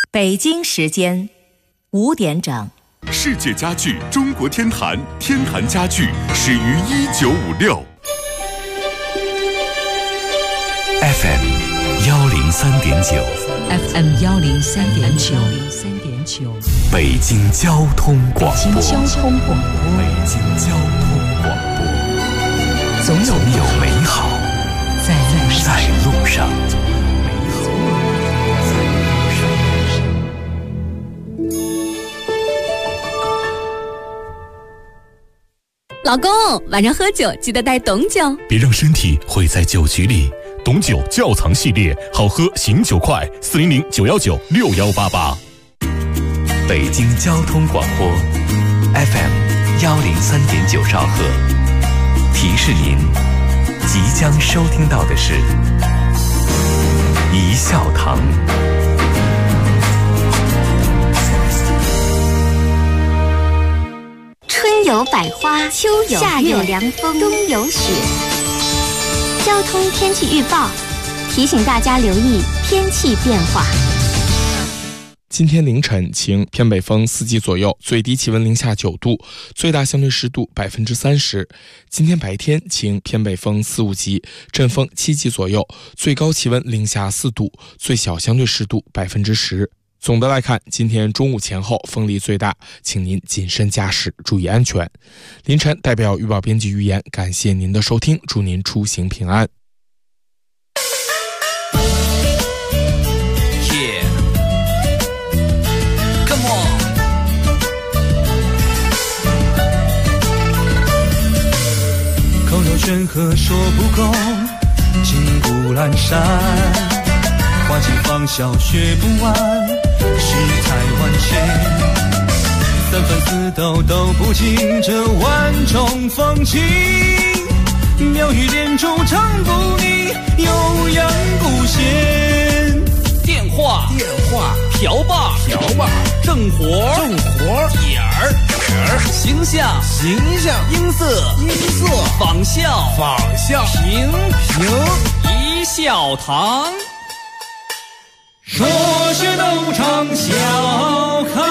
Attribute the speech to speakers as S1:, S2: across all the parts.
S1: 北京时间5点整。
S2: 世界家具中国天坛，天坛家具始于1956。
S3: FM 103.9
S4: FM 103.9
S3: 北京交通广播。
S4: 北京交通广播。
S3: 北京交通广播。总有美好在路上。
S5: 老公，晚上喝酒记得带董酒，
S2: 别让身体毁在酒局里。董酒窖藏系列，好喝醒酒快，400-919-6188。
S3: 北京交通广播 FM 103.9兆赫，提示您即将收听到的是一笑堂。
S6: 春有百花，秋有夏有凉风，冬有雪。交通天气预报提醒大家留意天气变化。
S7: 今天凌晨晴，偏北风4级左右，最低气温零下9度，最大相对湿度30%。今天白天晴，偏北风4、5级，阵风7级左右，最高气温零下4度，最小相对湿度10%。总的来看，今天中午前后风力最大，请您谨慎驾驶，注意安全。凌晨代表预报编辑预言，感谢您的收听，祝您出行平安。
S8: 口若悬河说不够，金谷阑珊，花期芳笑学不完，世态万千，三番四斗都不尽这万种风情，妙语连珠唱不腻，悠扬古弦。
S9: 电话瓢把正活点儿形象音色仿效评一笑堂，
S8: 说学逗唱笑开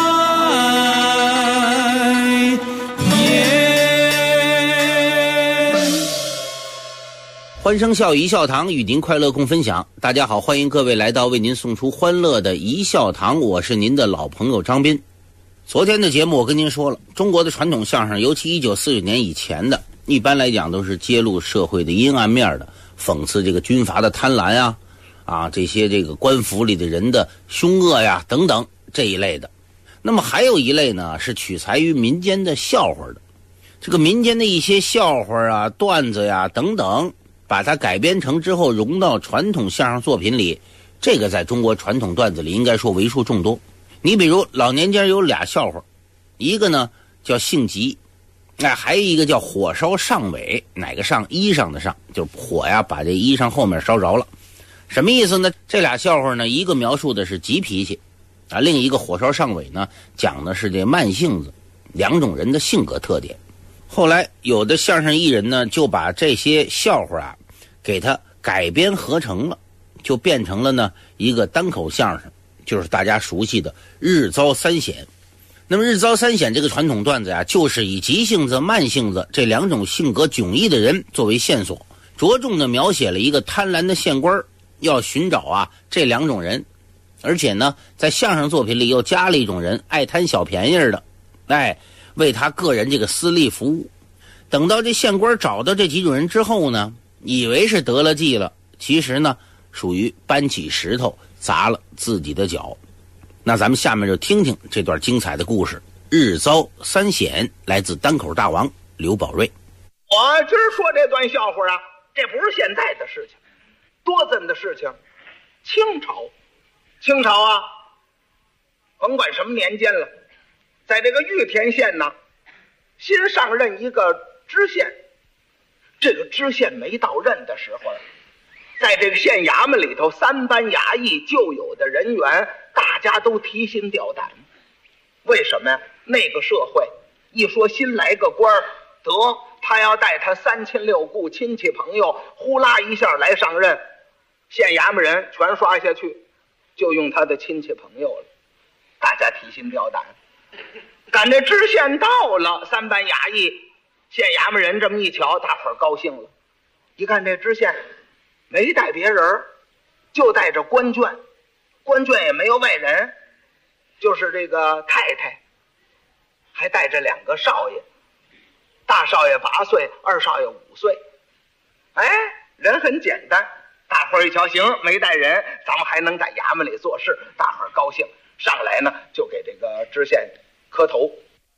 S8: 颜。
S10: 欢声笑语一笑堂，与您快乐共分享。大家好，欢迎各位来到为您送出欢乐的一笑堂，我是您的老朋友张斌。昨天的节目我跟您说了，中国的传统相声，尤其1949年以前的，一般来讲都是揭露社会的阴暗面的，讽刺这个军阀的贪婪这些这个官府里的人的凶恶呀等等这一类的。那么还有一类呢，是取材于民间的笑话的，这个民间的一些笑话段子等等，把它改编成之后融到传统相声作品里，这个在中国传统段子里应该说为数众多。你比如老年间有俩笑话，一个呢叫性急，还有一个叫火烧上尾，哪个上？衣裳的上，就是火把这衣裳后面烧着了。什么意思呢？这俩笑话呢，一个描述的是急脾气另一个火烧上尾呢，讲的是这慢性子，两种人的性格特点。后来有的相声艺人呢，就把这些笑话给它改编合成了，就变成了呢一个单口相声，就是大家熟悉的日遭三险。那么日遭三险这个传统段子就是以急性子慢性子这两种性格迥异的人作为线索，着重的描写了一个贪婪的县官要寻找这两种人，而且呢在相声作品里又加了一种人，爱贪小便宜的，为他个人这个私利服务。等到这县官找到这几种人之后呢，以为是得了计了，其实呢属于搬起石头砸了自己的脚。那咱们下面就听听这段精彩的故事，日遭三险，来自单口大王刘宝瑞。
S11: 我今儿说这段笑话这不是现在的事情，多真的事情。清朝甭管什么年间了，在这个玉田县新上任一个知县，这个知县没到任的时候，在这个县衙门里头，3班衙役旧有的人员，大家都提心吊胆。为什么呀？那个社会一说新来个官得他要带他3亲6故亲戚朋友呼啦一下来上任，县衙门人全刷下去，就用他的亲戚朋友了。 大家提心吊胆。赶这知县到了，3班衙役、县衙门人这么一瞧，大伙儿高兴了。一看这知县没带别人，就带着官眷，官眷也没有外人，就是这个太太，还带着2个少爷，大少爷8岁，二少爷5岁。哎，人很简单。大伙儿一瞧，行，没带人，咱们还能在衙门里做事，大伙儿高兴。上来呢，就给这个知县磕头，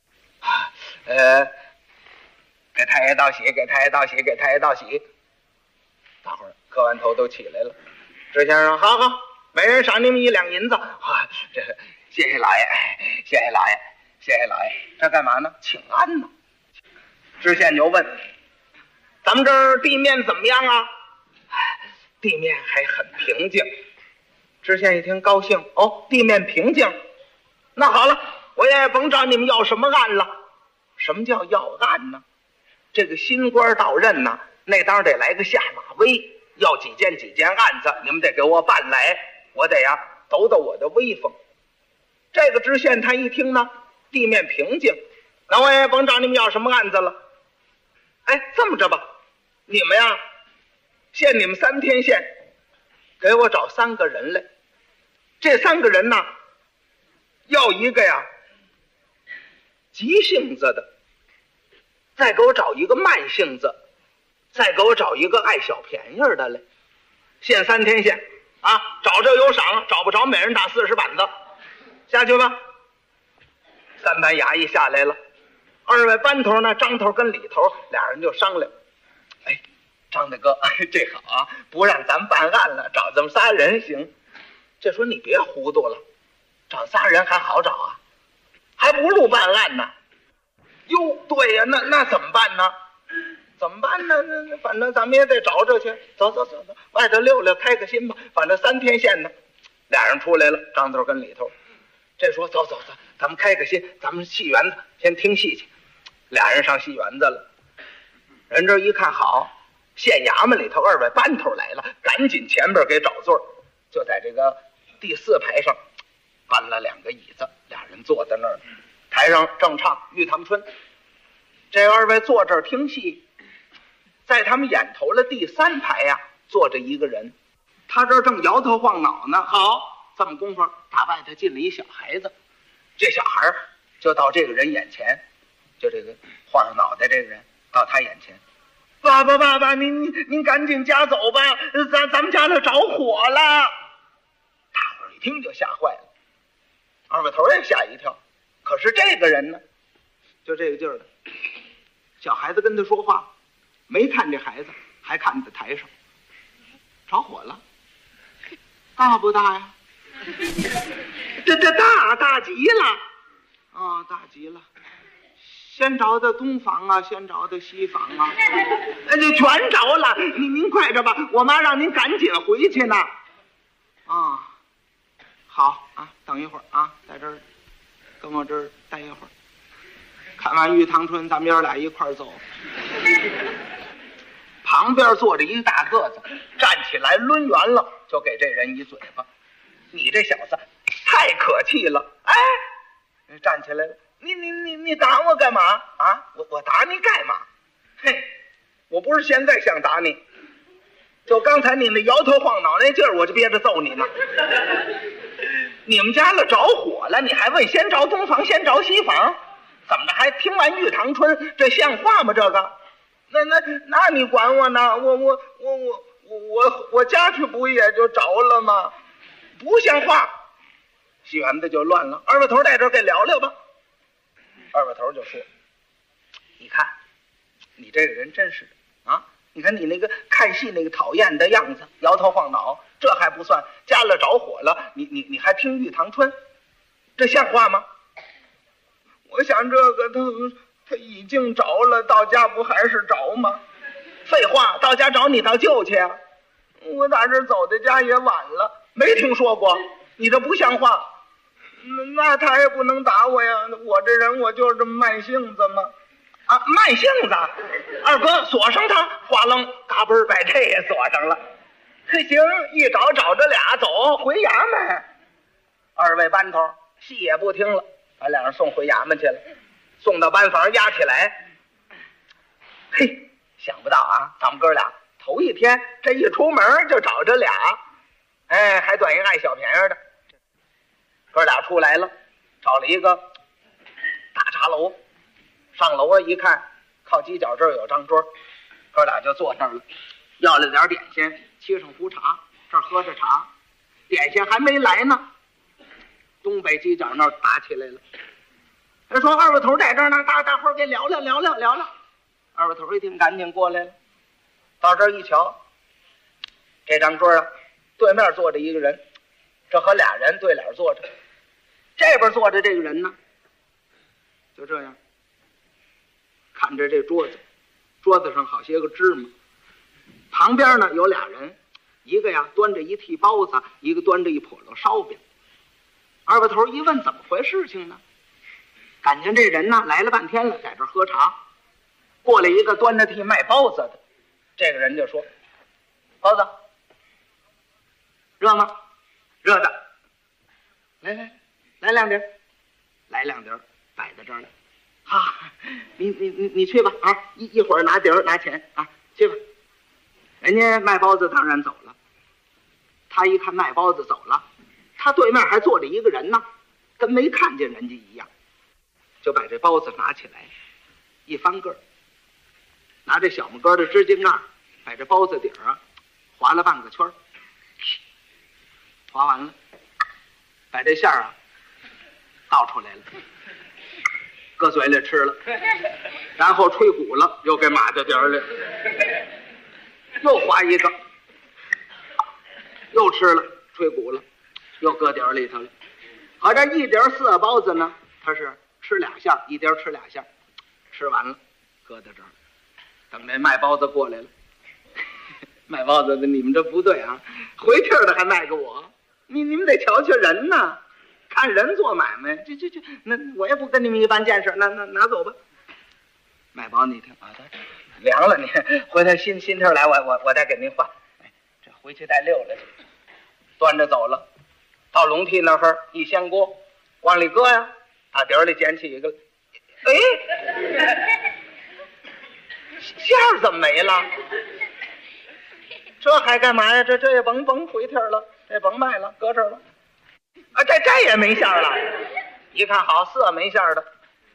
S11: 给太爷道喜，给太爷道喜，给太爷道喜。大伙儿磕完头都起来了。知县说：“好好，每人赏你们1两银子。”这谢谢老爷，谢谢老爷，谢谢老爷。这干嘛呢？请安呢。知县就问：“咱们这儿地面怎么样啊？”地面还很平静。知县一听高兴，哦，地面平静，那好了，我也甭找你们要什么案了。什么叫要案呢？这个新官到任呢，那当然得来个下马威，要几件案子，你们得给我办来，我得呀抖抖我的威风。这个知县他一听呢，地面平静，那我也甭找你们要什么案子了。哎，这么着吧，你们呀，限你们3天限，给我找3个人来。这3个人呢，要一个呀急性子的，再给我找一个慢性子，再给我找一个爱小便宜的来。限3天限啊，找着有赏，找不着每人打40板子。下去吧。3班衙役下来了，2位班头呢，张头跟李头俩人就商量。哎，张大哥，这好啊，不让咱办案了，找这么仨人行。这说你别糊涂了，找仨人还好找啊，还不如办案呢。哟，对呀，那怎么办呢？怎么办呢？反正咱们也得找着去。走，外头溜溜，开个心吧。反正3天限呢。俩人出来了，张头跟李头。这说走，咱们开个心，咱们戏园子先听戏去。俩人上戏园子了。人这一看好，县衙门里头2位班头来了，赶紧前边给找座，就在这个第4排上搬了2个椅子，俩人坐在那儿。台上正唱《玉堂春》，这2位坐这儿听戏，在他们眼头的第3排呀，坐着一个人，他这儿正摇头晃脑呢。好，这么功夫，打外头进了一小孩子，这小孩就到这个人眼前，就这个晃着脑袋这个人到他眼前，爸爸，您赶紧家走吧，咱们家里着火了。大伙儿一听就吓坏了，2位头也吓一跳。可是这个人呢，就这个劲儿的，小孩子跟他说话，没看这孩子，还看在台上，着火了，大不大呀？这大极了啊，大极了。先着的东房啊，先着的西房啊，这全着了。您快着吧，我妈让您赶紧回去呢。啊，好啊，等一会儿啊，在这儿跟我这儿待一会儿，看完《玉堂春》，咱们爷俩一块儿走。旁边坐着一个大个子，站起来抡圆了，就给这人一嘴巴。你这小子太可气了！哎，站起来了，你打我干嘛啊？我打你干嘛？嘿，我不是现在想打你，就刚才你那摇头晃脑那劲儿，我就憋着揍你呢。你们家了着火了，你还问先着东房先着西房？怎么着还听完《玉堂春》？这像话吗？这个，那你管我呢？我家去不也就着了吗？不像话！戏园子就乱了。2位头在这儿给聊聊吧。2位头就说：“你看，你这个人真是啊！你看你那个看戏那个讨厌的样子，摇头晃脑，这还不算，家了着火了，你还听《玉堂春》，这像话吗？”我想这个他已经着了，到家不还是着吗？废话，到家找你倒救去啊！我打这走的家也晚了。没听说过，你这不像话。那他也不能打我呀，我这人我就是这么慢性子嘛。啊，慢性子！二哥锁上他，哗楞，嘎嘣把这也锁上了。可行，一找着俩，走回衙门。2位班头戏也不听了，把两人送回衙门去了，送到班房押起来。嘿，想不到啊，咱们哥俩头一天这一出门就找这俩，哎，还短一爱小便宜的。哥俩出来了，找了一个大茶楼，上楼啊一看，靠犄角这儿有张桌，哥俩就坐那儿了，要了点点心，沏上壶茶，这儿喝着茶，点心还没来呢，东北犄角那儿打起来了。他说二位头在这儿呢，大伙儿给聊聊。二位头一听，赶紧过来了，到这儿一瞧，这张桌啊，对面坐着一个人，这和俩人对脸坐着，这边坐着这个人呢，就这样看着这桌子，桌子上好些个芝麻，旁边呢有俩人，一个呀端着一屉包子，一个端着一笸箩烧饼。二位头一问怎么回事情呢，感情这人呢来了半天了，在这喝茶，过来一个端着屉卖包子的，这个人就说：包子热吗？热的。来两碟，来两碟，摆在这儿了。哈，你去吧啊！一会儿拿碟儿拿钱啊，去吧。人家卖包子当然走了，他一看卖包子走了，他对面还坐着一个人呢，跟没看见人家一样，就把这包子拿起来，一翻个儿，拿这小木杆的支巾盖把这包子底儿啊划了半个圈儿，划完了，把这馅儿啊倒出来了，搁嘴里吃了，然后吹鼓了，又给码到底儿里，又划一个，又吃了，吹鼓了，又搁底儿里头了。好，这一碟4个包子呢，他是吃俩馅儿，一碟吃俩馅儿，吃完了，搁在这儿，等这卖包子过来了。卖包子的，你们这不对啊，回气儿的还卖给我，你们得瞧瞧人呐。看人做买卖，那我也不跟你们一般见识，那拿走吧。卖包你听啊，凉了，你回头新气儿来，我再给您换。哎，这回去带溜了去，端着走了，到笼屉那儿一掀锅，往里搁呀，打碟里捡起一个，哎，馅儿怎么没了？这还干嘛呀？这也甭回天了，这甭卖了，搁这儿了。啊，这也没馅儿了。一看好，4个没馅儿的，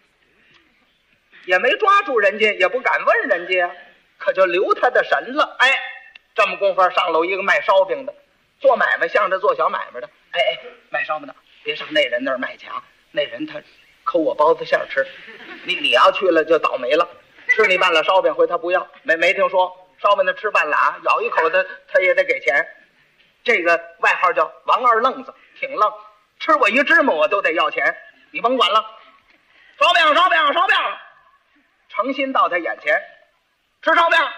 S11: 也没抓住人家，也不敢问人家，可就留他的神了。哎，这么功夫上楼一个卖烧饼的，做买卖像着做小买卖的。哎，卖烧饼的，别上那人那儿卖去啊，那人他抠我包子馅儿吃，你要去了就倒霉了。吃你半拉烧饼回他不要，没听说烧饼他吃半拉，咬一口他也得给钱。这个外号叫王二愣子，挺愣，吃我一芝麻我都得要钱，你甭管了。烧饼，诚心到他眼前吃烧饼。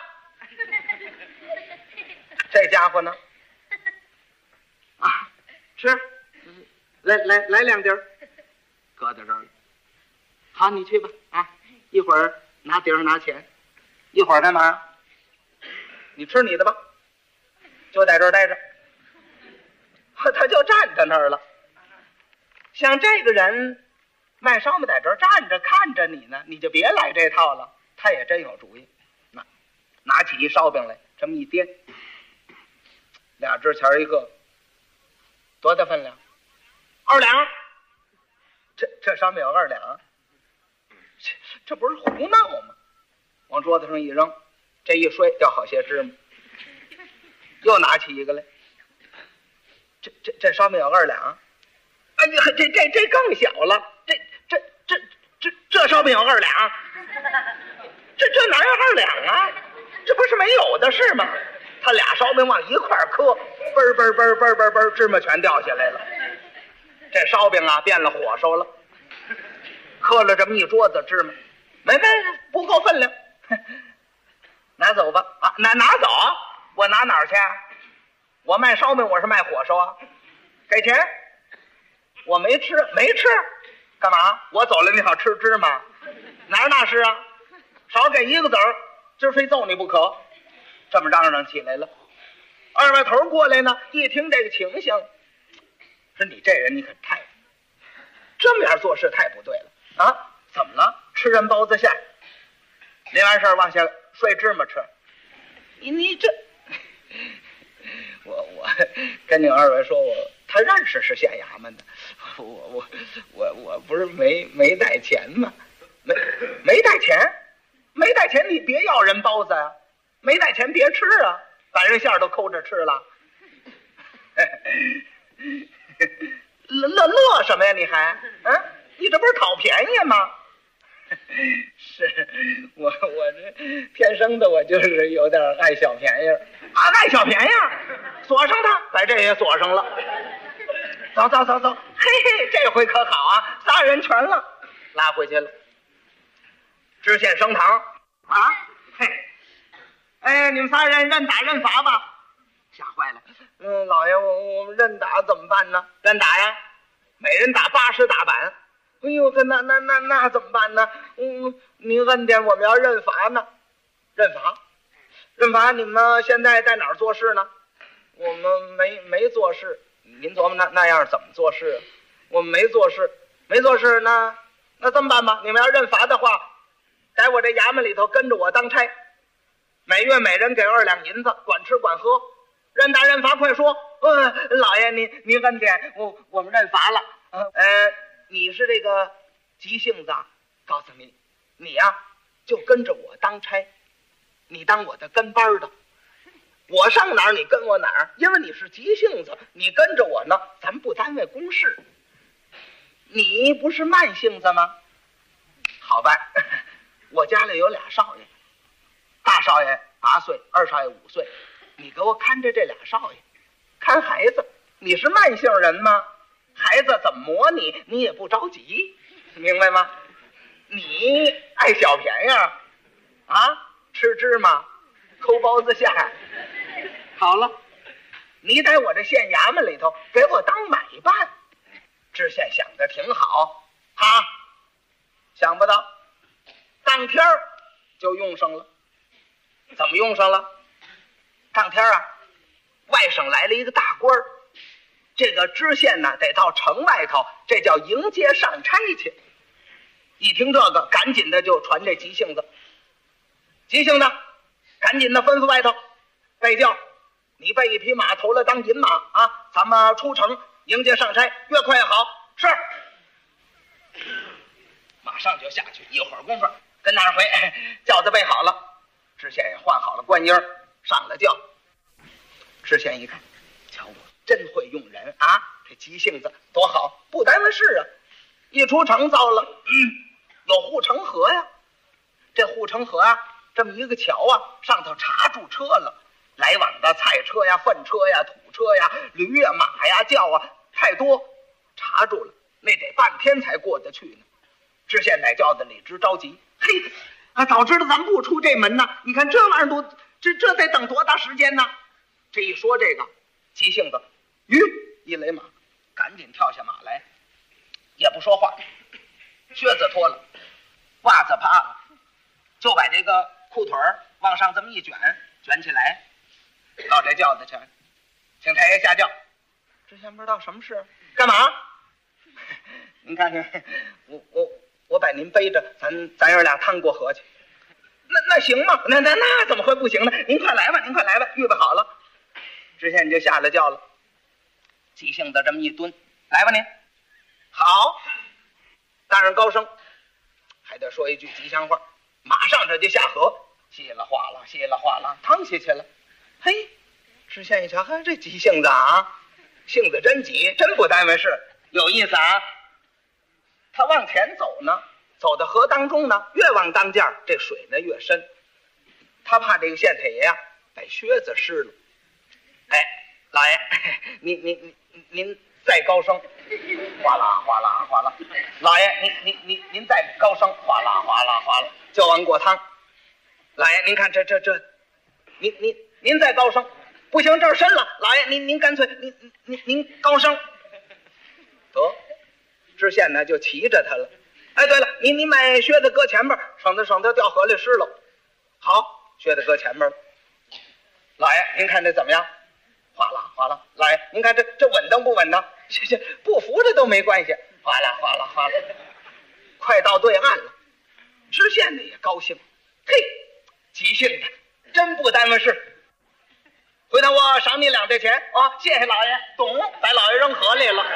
S11: 这家伙呢，啊，吃，来2碟，搁在这儿了。好，你去吧啊，一会儿拿碟拿钱，一会儿干嘛？你吃你的吧，就在这儿待着。他就站在那儿了。像这个人卖烧饼在这儿站着看着你呢，你就别来这套了。他也真有主意，拿起一烧饼来，这么一掂，2只钱一个，多大分量？2两。这上面有2两，这不是胡闹吗？往桌子上一扔，这一摔掉好些芝麻。又拿起一个来。这上面有2两，哎呀，这更小了，这上面有2两，这哪有2两啊？这不是没有的是吗？他俩烧饼往一块磕，嘣，芝麻全掉下来了。这烧饼啊变了火烧了，磕了这么一桌子芝麻，没不够分量，拿走吧啊，拿走，我拿哪儿去？我卖烧饼，我是卖火烧啊，给钱，我没吃，干嘛？我走了你好吃芝麻，哪儿那是啊？少给1个子儿，今儿非揍你不可。这么嚷嚷起来了。2位头过来呢，一听这个情形，说你这人你可太这么样做事太不对了啊！怎么了？吃人包子馅，临完事儿往下摔芝麻吃。你这，我跟你二位说，他认识是县衙门的，我不是没带钱吗？没带钱，没带钱你别要人包子啊！没带钱别吃啊，把人馅儿都抠着吃了。乐什么呀？你还你这不是讨便宜吗？是我这天生的，我就是有点爱小便宜啊，爱小便宜，锁上它，把这也锁上了。走，嘿嘿，这回可好啊，3人全了，拉回去了。知县升堂啊，嘿，哎，你们3人认打认罚吧。吓坏了，老爷，我们认打怎么办呢？认打呀，每人打80大板。哎呦，那怎么办呢？您恩典，我们要认罚呢。认罚，你们现在在哪儿做事呢？我们没做事。您琢磨那样怎么做事？我们没做事，那这么办吧？你们要认罚的话，在我这衙门里头跟着我当差，每月每人给2两银子，管吃管喝。认打认罚，快说！老爷，您恩典，我们认罚了。你是这个急性子，告诉你呀，就跟着我当差，你当我的跟班的，我上哪儿你跟我哪儿，因为你是急性子，你跟着我呢，咱不单位公事。你不是慢性子吗？好办，我家里有俩少爷，大少爷8岁，二少爷5岁，你给我看着这俩少爷，看孩子。你是慢性人吗？孩子怎么磨你，你也不着急，明白吗？你爱小便宜啊，吃芝麻，抠包子馅。好了，你在我这县衙门里头给我当买办。知县想的挺好啊，想不到当天就用上了。怎么用上了？当天外省来了一个大官儿，这个知县呢得到城外头，这叫迎接上差去。一听这个，赶紧的就传这急性子，赶紧的吩咐外头备轿，你备一匹马头了当银马啊，咱们出城迎接上差，越快越好。是，马上就下去，一会儿功夫跟那儿回，轿子备好了，知县也换好了官衣，上了轿。知县一看，瞧我真会用人啊，这急性子多好，不耽误事啊。一出城糟了，有护城河呀，这护城河这么一个桥上头插住车了，来往的菜车呀、粪车呀、土车呀、驴呀、马呀、轿太多，插住了，那得半天才过得去呢。知县在轿子里直着急，嘿，早知道咱不出这门呢，你看这玩意儿这得等多大时间呢？这一说这个急性子，一勒马，赶紧跳下马来，也不说话，靴子脱了，袜子趴了，就把这个裤腿往上这么一卷起来，到这轿子去，请太爷下轿。知县不知道什么事，干嘛？您看看，我把您背着，咱爷俩趟过河去。那行吗？那怎么会不行呢？您快来吧，预备好了。知县就下了轿了，急性子这么一蹲，来吧您。好，大人高升，还得说一句吉祥话，马上这就下河，稀了哗啦，趟下去了。嘿，知县一瞧，这急性子性子真急，真不耽误事，有意思啊。他往前走呢，走到河当中呢，越往当间这水呢越深，他怕这个县太爷把靴子湿了。哎，老爷，您再高升，哗啦，老爷您再高升，哗啦，就往过趟。老爷您看这您再高升，不行，这儿深了，老爷您干脆您高升。得，知县呢就骑着他了。哎，对了，你买靴子搁前边，省得掉河里湿了。好，靴子搁前边了。老爷您看这怎么样？哗啦，老爷您看这稳当不稳当？不扶着都没关系。 哗啦哗啦哗啦，快到对岸了。知县的也高兴，嘿，急性的，真不耽误事。回头我赏你2这钱啊！谢谢老爷，懂，把老爷扔河里了。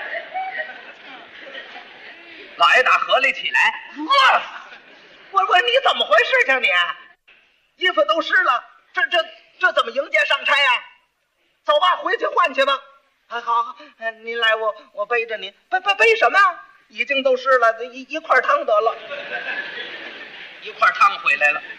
S11: 老爷打河里起来，我你怎么回事情你？衣服都湿了，这怎么迎接上差呀？走吧，回去换去吧。好，您来，我背着您。背什么呀？已经都湿了，一块汤得了。一块汤回来了。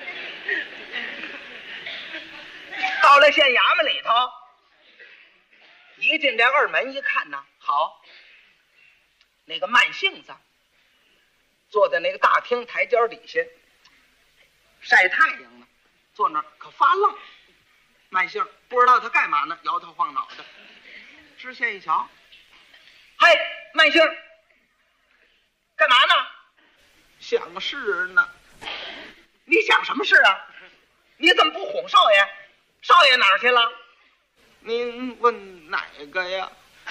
S11: 到了县衙门里头，一进这二门一看呢，好，那个慢性子坐在那个大厅台阶底下晒太阳呢，坐那儿可发愣。慢性不知道他干嘛呢，摇头晃脑的。知县一瞧，嘿，慢性干嘛呢？想事呢。你想什么事啊？你怎么不哄少爷？少爷哪儿去了？您问哪个呀？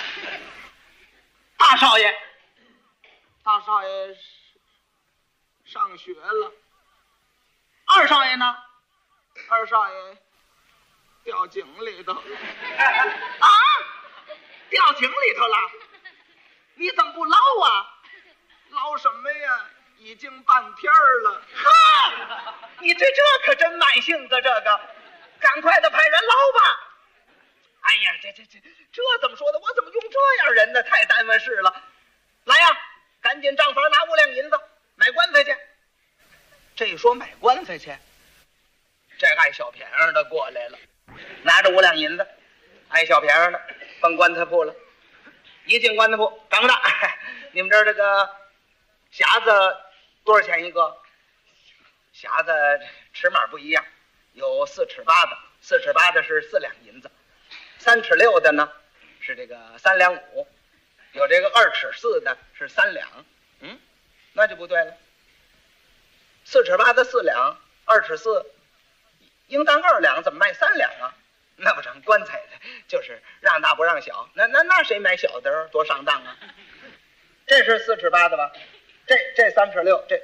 S11: 大少爷。大少爷上学了。二少爷呢？二少爷掉井里头。啊？掉井里头了？你怎么不捞啊？捞什么呀？已经半天了。哈！你这可真慢性子，这个赶快的派人捞吧。哎呀，这怎么说的？我怎么用这样人呢？太耽误事了。来呀，赶紧账房拿5两银子买棺材去。这一说买棺材去，这爱小便宜的过来了，拿着5两银子，爱小便宜的奔棺材铺了。一进棺材铺，掌柜的，你们这儿这个匣子多少钱一个？匣子尺码不一样，有4尺8的，4尺8的是4两银子，3尺6的呢是这个3两5，有这个2尺4的是3两。那就不对了。4尺8的4两，2尺4应当2两，怎么卖3两啊？那不成，棺材的就是让大不让小，那谁买小的多上当啊？这是4尺8的吧？这3尺6，这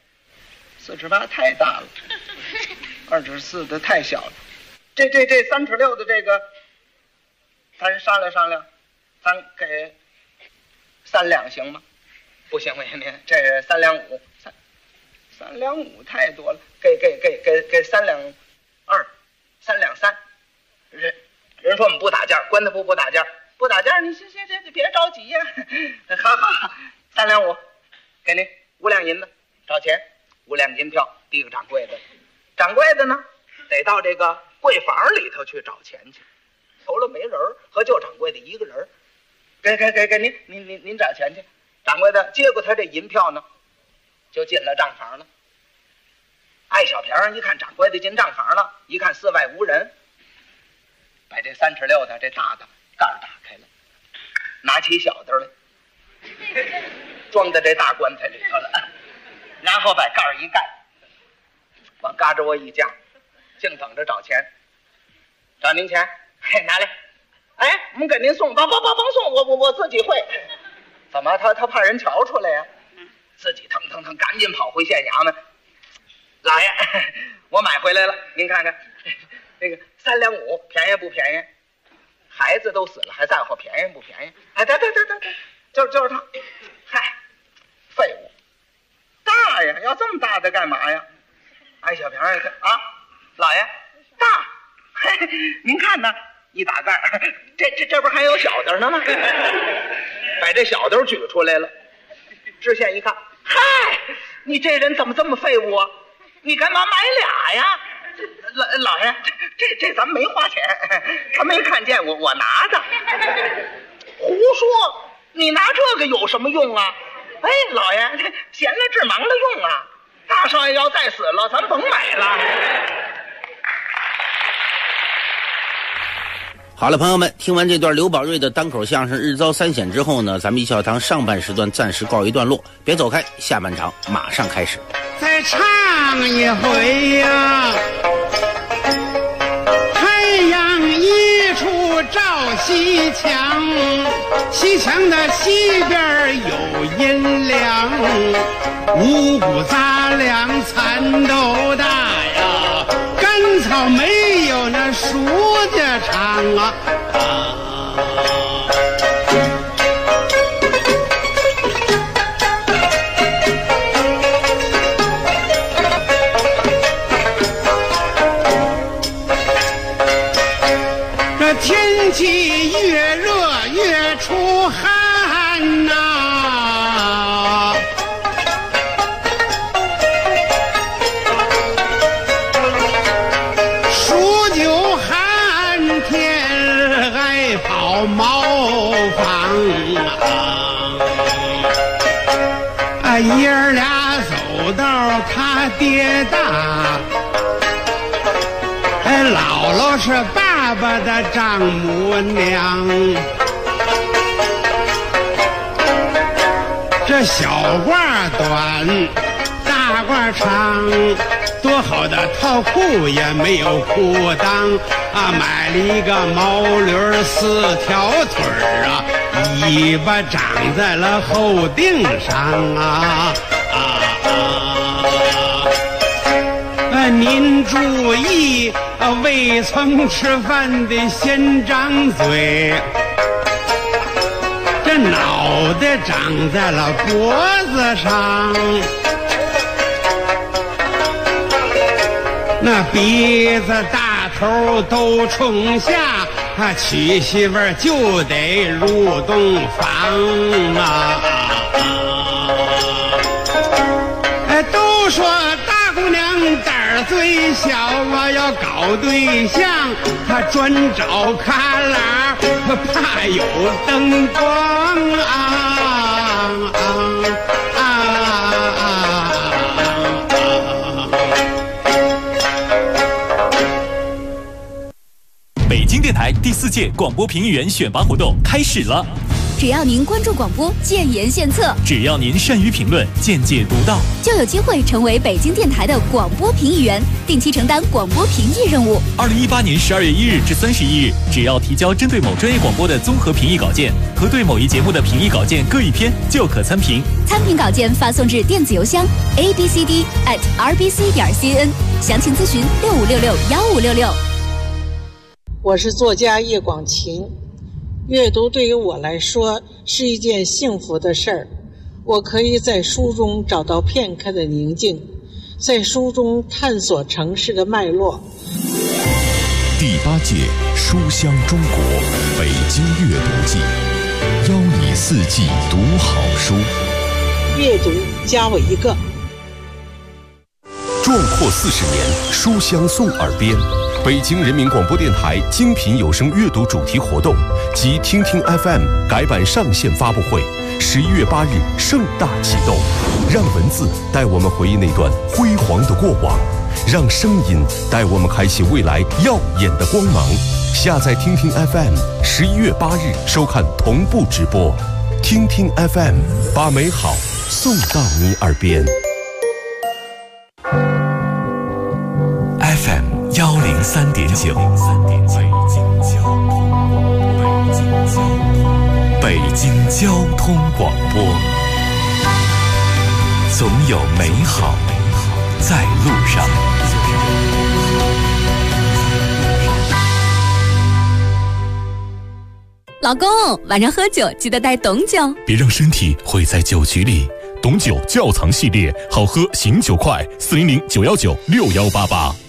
S11: 4尺8太大了，2尺4的太小了。这3尺6的这个，咱商量商量，咱给3两行吗？不行，您这3两5，3两5太多了，给3两2，3两3。人说我们不打架，棺材铺不打架，不打架，你行，别着急呀。好，3两5，给您5两银子，找钱，5两银票递给掌柜的。掌柜的呢，得到这个柜房里头去找钱去。投了没人，和就掌柜的一个人。给您找钱去。掌柜的接过他这银票呢，就进了账房了。爱小平一看掌柜的进账房了，一看四外无人，把这3尺6的这大的盖儿打开了，拿起小的来，装在这大棺材里头了，然后把盖儿一盖，往嘎吱窝一架，净等着找钱。找您钱，嘿，拿来。哎，我们给您送，甭送，我自己会。怎么他怕人瞧出来呀？自己腾赶紧跑回县衙门。老爷，我买回来了，您看看，那个3两5，便宜不便宜？孩子都死了，还在乎便宜不便宜？哎，对，就是他。嗨，废物，大呀，要这么大的干嘛呀？哎，小平一看啊，老爷大，嘿，您看呢？一打盖儿，这不还有小的呢吗？把这小的举出来了。知县一看，嗨，你这人怎么这么废物啊？你干嘛买俩呀？老爷，这咱们没花钱，他没看见我拿的。胡说，你拿这个有什么用啊？哎，老爷，闲了治忙了用啊。大少爷要再死了，咱甭买了。
S10: 好了，朋友们，听完这段刘宝瑞的单口相声《日遭3险》之后呢，咱们一笑堂上半时段暂时告一段落，别走开，下半场马上开始。
S12: 再唱一回呀，太阳一出照西墙，西墙的西边有阴凉，五谷杂粮蚕豆大呀，干草没有那树家长啊。天气越热越出汗呐，数九寒天爱跑茅房啊，爷儿俩走道他爹大，姥姥是爸爸的丈母娘，这小褂短，大褂长，多好的套裤也没有裤裆啊！买了一个毛驴4条腿儿啊，尾巴长在了后腚上啊！您注意，未曾吃饭的先张嘴，这脑袋长在了脖子上，那鼻子大头都冲下，娶媳妇儿就得入洞房啊！都说大姑娘胆儿最小啊，要搞对象她专找旮旯，怕有灯光
S3: 北京电台第4届广播评议员选拔活动开始了。
S5: 只要您关注广播，建言献策；
S3: 只要您善于评论，见解独到，
S5: 就有机会成为北京电台的广播评议员，定期承担广播评议任务。
S3: 2018年12月1日至31日，只要提交针对某专业广播的综合评议稿件和对某一节目的评议稿件各1篇，就可参评。
S5: 参评稿件发送至电子邮箱 abcd@rbc.cn， 详情咨询65661566。
S13: 我是作家叶广晴。阅读对于我来说是一件幸福的事儿，我可以在书中找到片刻的宁静，在书中探索城市的脉络。
S2: 第8届书香中国北京阅读季，邀你4季读好书。
S13: 阅读加我一个。
S2: 壮阔40年，书香送耳边。北京人民广播电台精品有声阅读主题活动及听听 FM 改版上线发布会，11月8日盛大启动。让文字带我们回忆那段辉煌的过往，让声音带我们开启未来耀眼的光芒。下载听听 FM，11月8日收看同步直播。听听 FM， 把美好送到你耳边。
S3: FM 103.9，北京交通广播，总有美好在路上。
S5: 老公，晚上喝酒记得带董酒，
S2: 别让身体毁在酒局里。董酒窖藏系列，好喝醒酒快，400-919-6188。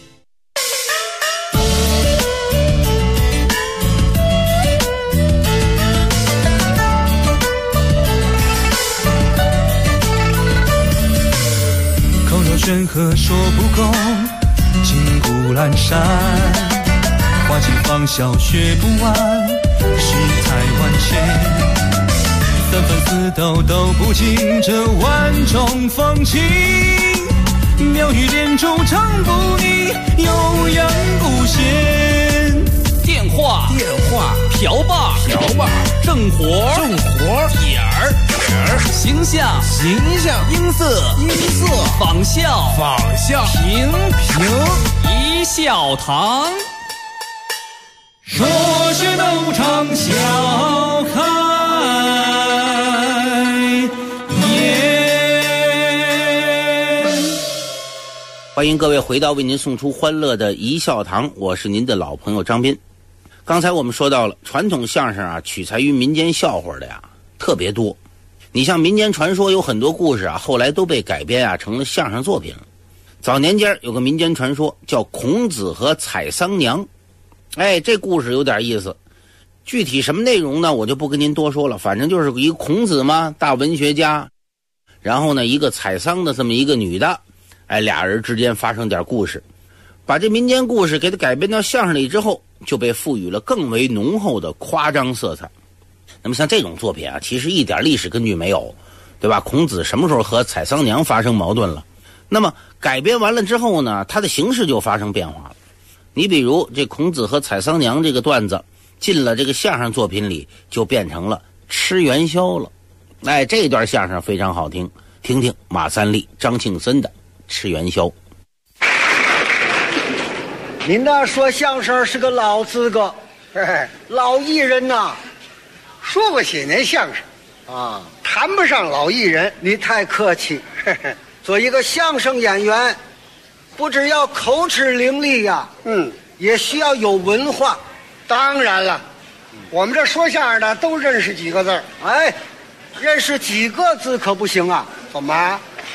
S8: 口若悬河说不够，金谷阑珊，花期芳笑学不完，世态万千，三番四斗都不尽这万种风情，妙语连珠唱不腻，悠扬不闲。
S9: 电话瓢把正活点儿形象音色仿效评一笑堂。
S8: 说是斗场笑开颜。
S10: 欢迎各位回到为您送出欢乐的一笑堂，我是您的老朋友张斌。刚才我们说到了传统相声啊，取材于民间笑话的呀特别多。你像民间传说有很多故事啊，后来都被改编啊成了相声作品了。早年间有个民间传说叫孔子和采桑娘，这故事有点意思。具体什么内容呢，我就不跟您多说了，反正就是一个孔子嘛，大文学家，然后呢一个采桑的这么一个女的，俩人之间发生点故事，把这民间故事给它改编到相声里之后，就被赋予了更为浓厚的夸张色彩。那么像这种作品啊，其实一点历史根据没有，对吧？孔子什么时候和采桑娘发生矛盾了？那么改编完了之后呢，它的形式就发生变化了。你比如这孔子和采桑娘这个段子进了这个相声作品里，就变成了吃元宵了。这段相声非常好听，听听马三立、张庆森的吃元宵。
S14: 您那说相声是个老资格，老艺人呐，说过些年相声啊，谈不上老艺人。你太客气，做一个相声演员，不只要口齿伶俐呀，也需要有文化。当然了，我们这说相声的都认识几个字，认识几个字可不行啊。怎么？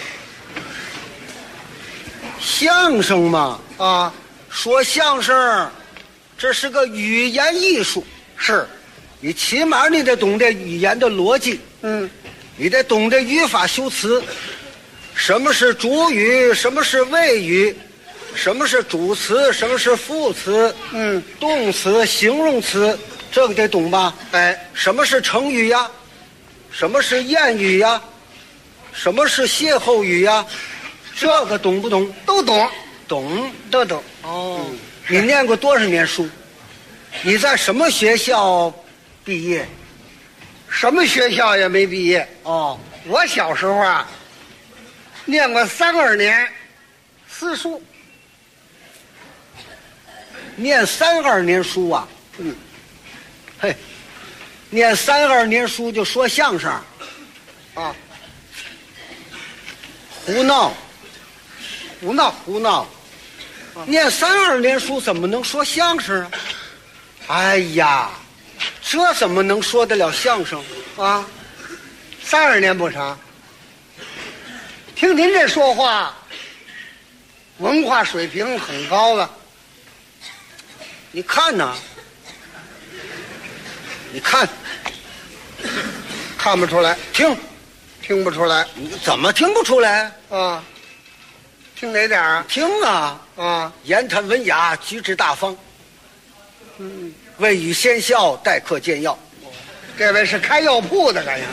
S14: 相声嘛，说相声，这是个语言艺术，是，你起码你得懂得语言的逻辑，你得懂得语法修辞，什么是主语，什么是谓语，什么是主词，什么是副词，动词、形容词，这个得懂吧？什么是成语呀？什么是谚语呀？什么是歇后语呀？这个懂不懂？都懂。懂都懂哦。你念过多少年书？你在什么学校毕业？什么学校也没毕业哦。我小时候啊，念过3、2年私塾。念3、2年书啊？念3、2年书就说相声啊？胡闹！念3、2年书怎么能说相声啊？哎呀，这怎么能说得了相声啊？3、2年不成？听您这说话，文化水平很高了。你看呐，你看不出来，听不出来。你怎么听不出来啊？听哪点啊？听啊！言谈文雅，举止大方。未语先笑，待客见药。这位是开药铺的，感觉。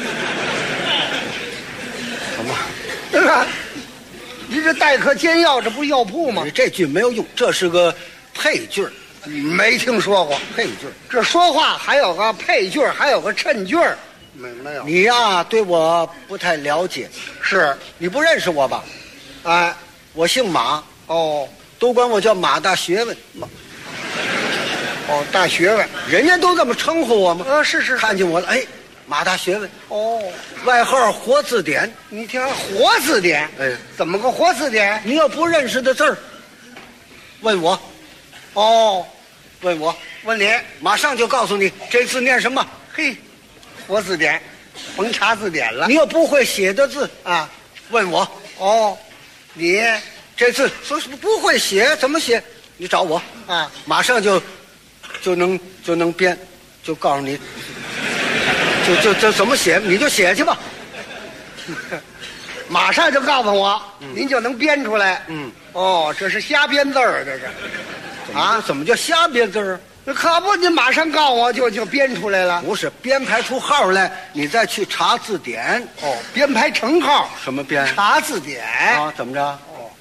S14: 怎么？对吧？你这待客见药，这不是药铺吗？你这句没有用，这是个配句。没听说过配句。这说话还有个配句，还有个衬句。没有。你呀，对我不太了解。是你不认识我吧？我姓马哦，都管我叫马大学问。大学问，人家都这么称呼我吗？是，看见我了，马大学问哦，外号活字典。你听活字典，怎么个活字典？你有不认识的字儿，问我，问你，马上就告诉你这字念什么。活字典，甭查字典了。你有不会写的字啊？问我，你这字说是不会写，怎么写？你找我啊，马上就能编，就告诉你，就怎么写，你就写去吧。马上就告诉我，您就能编出来。这是瞎编字儿，这是啊？怎么叫瞎编字儿？那可不，你马上告诉我就编出来了。不是编排出号来，你再去查字典。编排成号。什么编？查字典啊？怎么着？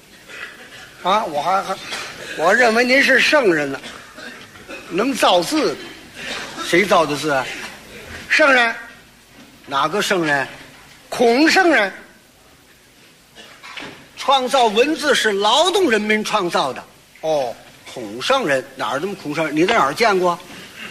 S14: 我认为您是圣人了，能造字。谁造的字啊？圣人。哪个圣人？孔圣人。创造文字是劳动人民创造的。孔圣人哪儿这么孔圣人？你在哪儿见过？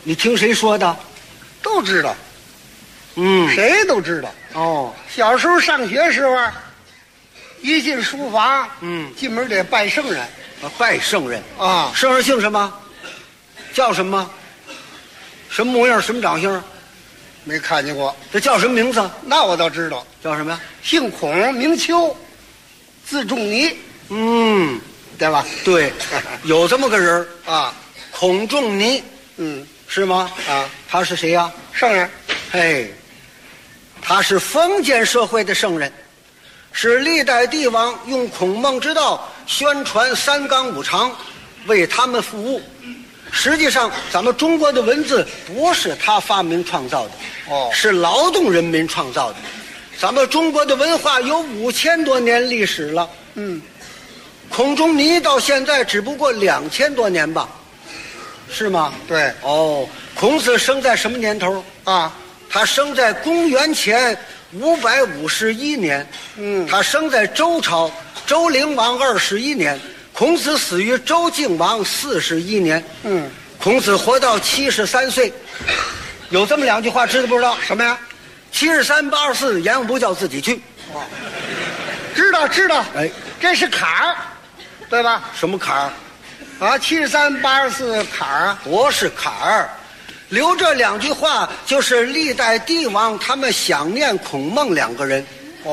S14: 你听谁说的？
S12: 都知道。谁都知道。
S14: 哦，
S12: 小时候上学时候，一进书房，进门得拜圣人。
S14: 拜圣人
S12: 啊，
S14: 圣人姓什么？叫什么？什么模样？什么长相？
S12: 没看见过。
S14: 这叫什么名字？
S12: 那我倒知道，
S14: 叫什么呀？
S12: 姓孔，名丘，字仲尼。对吧？
S14: 对，有这么个人
S12: 啊，
S14: 孔仲尼。是吗？
S12: 啊，
S14: 他是谁呀？
S12: 圣人。
S14: 嘿，他是封建社会的圣人，是历代帝王用孔孟之道宣传三纲五常，为他们服务。实际上，咱们中国的文字不是他发明创造的，是劳动人民创造的。咱们中国的文化有5000多年历史了，孔仲尼到现在只不过2000多年吧，是吗？
S12: 对。
S14: 孔子生在什么年头
S12: 啊？
S14: 他生在公元前551年。他生在周朝周灵王21年。孔子死于周敬王41年。孔子活到73岁。有这么2句话，知道不知道？
S12: 什么呀
S14: ？73、84，阎王不叫自己去。
S12: 知道。
S14: 哎，
S12: 这是坎儿，对吧？
S14: 什么坎儿？
S12: 啊，73、84坎儿
S14: 不是坎儿。留这2句话，就是历代帝王他们想念孔孟2个人。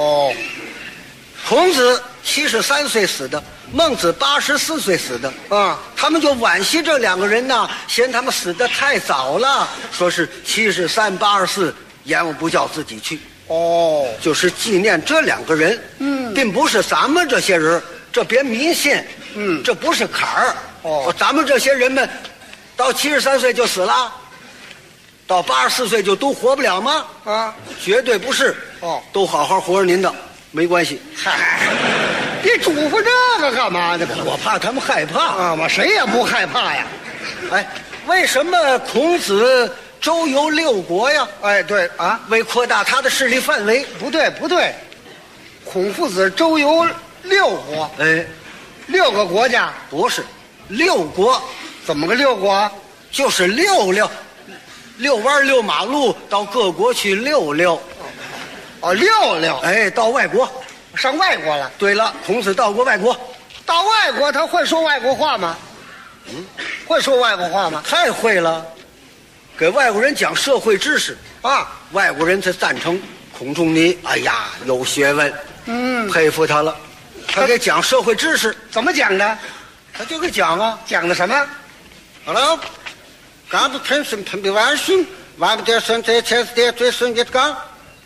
S14: 孔子73岁死的，孟子84岁死的。他们就惋惜这2个人呢，嫌他们死得太早了，说是73、84，阎王不叫自己去。就是纪念这2个人。并不是咱们这些人，这别迷信。这不是坎儿。咱们这些人们，到73岁就死了。到84岁就都活不了吗？绝对不是。都好好活着您的，没关系。
S12: 嗨，你嘱咐这个干嘛呢？
S14: 我怕他们害怕
S12: 啊！我谁也不害怕呀。
S14: 哎，为什么孔子周游6国呀？
S12: 哎，对啊，
S14: 为扩大他的势力范围。
S12: 不对，孔夫子周游6国。
S14: 哎
S12: ，6个国家？
S14: 不是，6国。
S12: 怎么个6国？
S14: 就是溜弯溜马路，到各国去溜。
S12: 溜。
S14: 哎，到外国，
S12: 上外国了。
S14: 对了，孔子到过外国。
S12: 到外国他会说外国话吗？会说外国话吗？
S14: 太会了，给外国人讲社会知识
S12: 啊。
S14: 外国人才赞成孔仲尼。哎呀，有学问，佩服他了。他给讲社会知识，
S12: 怎么讲的？
S14: 他就给讲啊。
S12: 讲的什么？
S14: 好了。刚不喷水喷比万顺，万不得顺在前世的最顺一缸。